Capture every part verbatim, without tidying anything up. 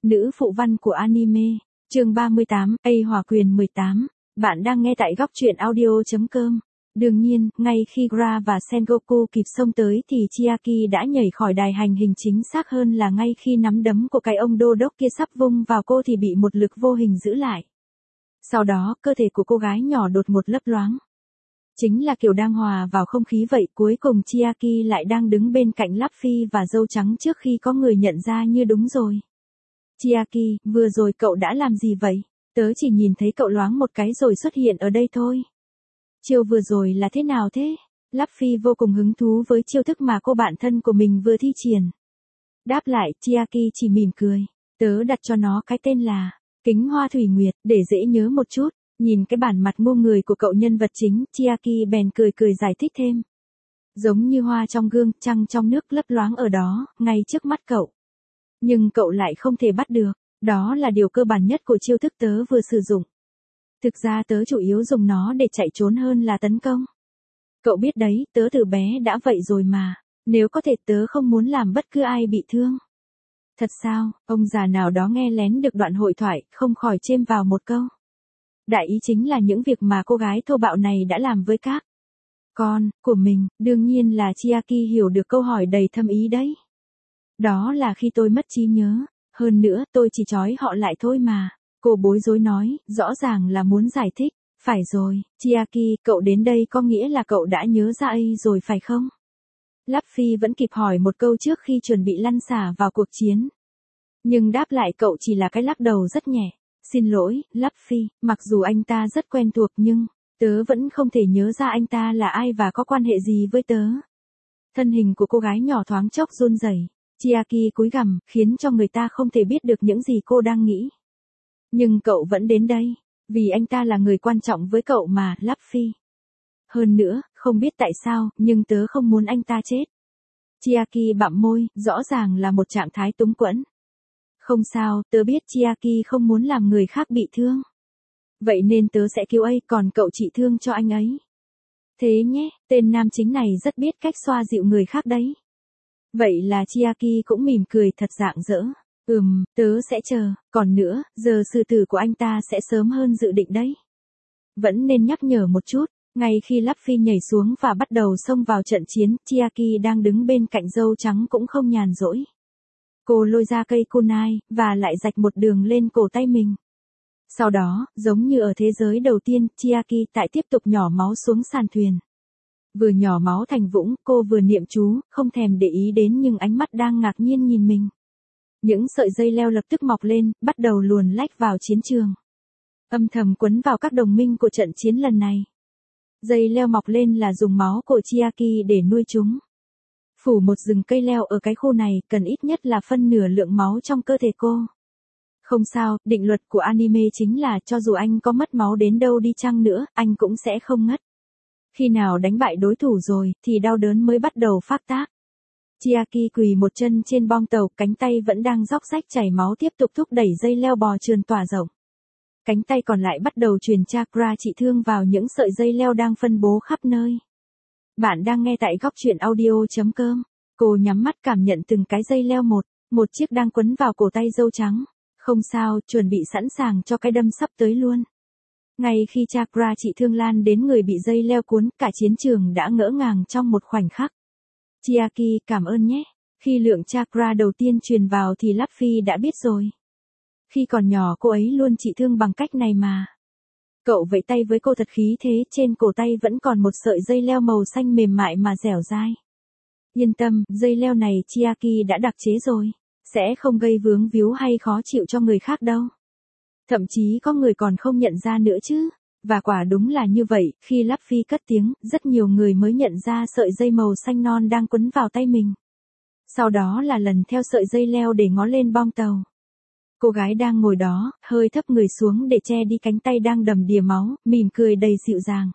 nữ phụ văn của anime. Chương ba mươi tám, A Hỏa Quyền mười tám. Bạn đang nghe tại góc truyện audio chấm com. Đương nhiên, ngay khi Gra và Sengoku kịp xông tới thì Chiaki đã nhảy khỏi đài hành hình, chính xác hơn là ngay khi nắm đấm của cái ông đô đốc kia sắp vung vào cô thì bị một lực vô hình giữ lại. Sau đó, cơ thể của cô gái nhỏ đột ngột lấp loáng. Chính là kiểu đang hòa vào không khí vậy. Cuối cùng Chiaki lại đang đứng bên cạnh Luffy và dâu trắng trước khi có người nhận ra như đúng rồi. Chiaki, vừa rồi cậu đã làm gì vậy? Tớ chỉ nhìn thấy cậu loáng một cái rồi xuất hiện ở đây thôi. Chiêu vừa rồi là thế nào thế? Luffy vô cùng hứng thú với chiêu thức mà cô bạn thân của mình vừa thi triển. Đáp lại, Chiaki chỉ mỉm cười. Tớ đặt cho nó cái tên là Kính Hoa Thủy Nguyệt, để dễ nhớ một chút. Nhìn cái bản mặt ngu người của cậu nhân vật chính, Chiaki bèn cười cười giải thích thêm. Giống như hoa trong gương, trăng trong nước lấp loáng ở đó, ngay trước mắt cậu. Nhưng cậu lại không thể bắt được. Đó là điều cơ bản nhất của chiêu thức tớ vừa sử dụng. Thực ra tớ chủ yếu dùng nó để chạy trốn hơn là tấn công. Cậu biết đấy, tớ từ bé đã vậy rồi mà. Nếu có thể tớ không muốn làm bất cứ ai bị thương. Thật sao? Ông già nào đó nghe lén được đoạn hội thoại, không khỏi chêm vào một câu. Đại ý chính là những việc mà cô gái thô bạo này đã làm với các con của mình. Đương nhiên là Chiaki hiểu được câu hỏi đầy thâm ý đấy. Đó là khi tôi mất trí nhớ. Hơn nữa, tôi chỉ trói họ lại thôi mà. Cô bối rối nói, rõ ràng là muốn giải thích. Phải rồi, Chiaki, cậu đến đây có nghĩa là cậu đã nhớ ra ấy rồi phải không? Luffy vẫn kịp hỏi một câu trước khi chuẩn bị lăn xả vào cuộc chiến. Nhưng đáp lại cậu chỉ là cái lắc đầu rất nhẹ. Xin lỗi, Luffy, mặc dù anh ta rất quen thuộc nhưng, tớ vẫn không thể nhớ ra anh ta là ai và có quan hệ gì với tớ. Thân hình của cô gái nhỏ thoáng chốc run rẩy. Chiaki cúi gằm, khiến cho người ta không thể biết được những gì cô đang nghĩ. Nhưng cậu vẫn đến đây, vì anh ta là người quan trọng với cậu mà, Luffy. Hơn nữa, không biết tại sao, nhưng tớ không muốn anh ta chết. Chiaki bặm môi, rõ ràng là một trạng thái túng quẫn. Không sao, tớ biết Chiaki không muốn làm người khác bị thương. Vậy nên tớ sẽ cứu ấy, còn cậu trị thương cho anh ấy. Thế nhé, tên nam chính này rất biết cách xoa dịu người khác đấy. Vậy là Chiaki cũng mỉm cười thật rạng rỡ. Ừm, tớ sẽ chờ, còn nữa, giờ sư tử của anh ta sẽ sớm hơn dự định đấy. Vẫn nên nhắc nhở một chút, ngay khi Luffy nhảy xuống và bắt đầu xông vào trận chiến, Chiaki đang đứng bên cạnh dâu trắng cũng không nhàn rỗi. Cô lôi ra cây kunai, và lại rạch một đường lên cổ tay mình. Sau đó, giống như ở thế giới đầu tiên, Chiaki tại tiếp tục nhỏ máu xuống sàn thuyền. Vừa nhỏ máu thành vũng, cô vừa niệm chú, không thèm để ý đến nhưng ánh mắt đang ngạc nhiên nhìn mình. Những sợi dây leo lập tức mọc lên, bắt đầu luồn lách vào chiến trường. Âm thầm quấn vào các đồng minh của trận chiến lần này. Dây leo mọc lên là dùng máu của Chiaki để nuôi chúng. Phủ một rừng cây leo ở cái khu này cần ít nhất là phân nửa lượng máu trong cơ thể cô. Không sao, định luật của anime chính là cho dù anh có mất máu đến đâu đi chăng nữa, anh cũng sẽ không ngất. Khi nào đánh bại đối thủ rồi, thì đau đớn mới bắt đầu phát tác. Chiaki quỳ một chân trên bong tàu, cánh tay vẫn đang róc rách chảy máu tiếp tục thúc đẩy dây leo bò trườn tỏa rộng. Cánh tay còn lại bắt đầu truyền chakra trị thương vào những sợi dây leo đang phân bố khắp nơi. Bạn đang nghe tại góc truyện audio chấm com. Cô nhắm mắt cảm nhận từng cái dây leo một, một chiếc đang quấn vào cổ tay dâu trắng. Không sao, chuẩn bị sẵn sàng cho cái đâm sắp tới luôn. Ngay khi chakra trị thương lan đến người bị dây leo cuốn, cả chiến trường đã ngỡ ngàng trong một khoảnh khắc. Chiaki, cảm ơn nhé. Khi lượng chakra đầu tiên truyền vào thì Luffy đã biết rồi. Khi còn nhỏ cô ấy luôn trị thương bằng cách này mà. Cậu vẫy tay với cô thật khí thế, trên cổ tay vẫn còn một sợi dây leo màu xanh mềm mại mà dẻo dai. Yên tâm, dây leo này Chiaki đã đặc chế rồi. Sẽ không gây vướng víu hay khó chịu cho người khác đâu. Thậm chí có người còn không nhận ra nữa chứ. Và quả đúng là như vậy, khi Luffy cất tiếng, rất nhiều người mới nhận ra sợi dây màu xanh non đang quấn vào tay mình. Sau đó là lần theo sợi dây leo để ngó lên bong tàu. Cô gái đang ngồi đó, hơi thấp người xuống để che đi cánh tay đang đầm đìa máu, mỉm cười đầy dịu dàng.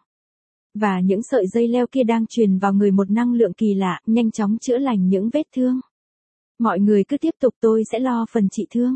Và những sợi dây leo kia đang truyền vào người một năng lượng kỳ lạ, nhanh chóng chữa lành những vết thương. Mọi người cứ tiếp tục, tôi sẽ lo phần trị thương.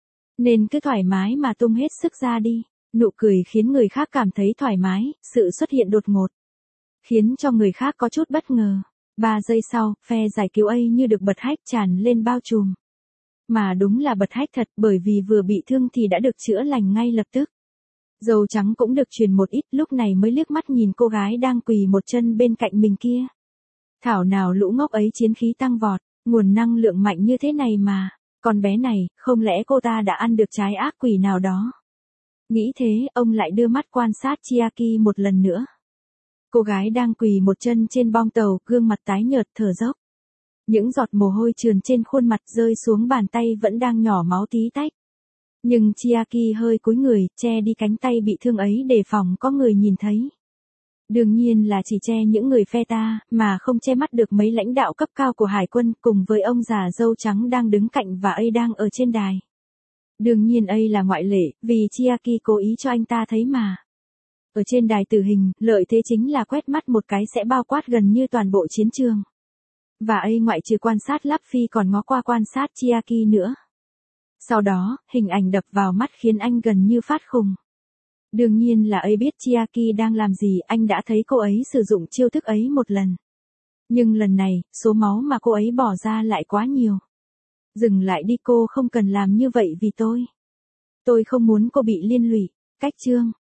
Nên cứ thoải mái mà tung hết sức ra đi. Nụ cười khiến người khác cảm thấy thoải mái, sự xuất hiện đột ngột khiến cho người khác có chút bất ngờ. Ba giây sau, phe giải cứu A như được bật hách tràn lên bao trùm. Mà đúng là bật hách thật, bởi vì vừa bị thương thì đã được chữa lành ngay lập tức. Dầu trắng cũng được truyền một ít, lúc này mới liếc mắt nhìn cô gái đang quỳ một chân bên cạnh mình kia. Thảo nào lũ ngốc ấy chiến khí tăng vọt, nguồn năng lượng mạnh như thế này mà, con bé này, không lẽ cô ta đã ăn được trái ác quỷ nào đó? Nghĩ thế, ông lại đưa mắt quan sát Chiaki một lần nữa. Cô gái đang quỳ một chân trên bong tàu, gương mặt tái nhợt thở dốc. Những giọt mồ hôi trườn trên khuôn mặt rơi xuống bàn tay vẫn đang nhỏ máu tí tách. Nhưng Chiaki hơi cúi người, che đi cánh tay bị thương ấy để phòng có người nhìn thấy. Đương nhiên là chỉ che những người phe ta, mà không che mắt được mấy lãnh đạo cấp cao của hải quân cùng với ông già râu trắng đang đứng cạnh và ấy đang ở trên đài. Đương nhiên ấy là ngoại lệ, vì Chiaki cố ý cho anh ta thấy mà. Ở trên đài tử hình, lợi thế chính là quét mắt một cái sẽ bao quát gần như toàn bộ chiến trường. Và ấy ngoại trừ quan sát Lắp Phi còn ngó qua quan sát Chiaki nữa. Sau đó, hình ảnh đập vào mắt khiến anh gần như phát khùng. Đương nhiên là ấy biết Chiaki đang làm gì, anh đã thấy cô ấy sử dụng chiêu thức ấy một lần. Nhưng lần này, số máu mà cô ấy bỏ ra lại quá nhiều. Dừng lại đi, cô không cần làm như vậy vì tôi. Tôi không muốn cô bị liên lụy. Cách chương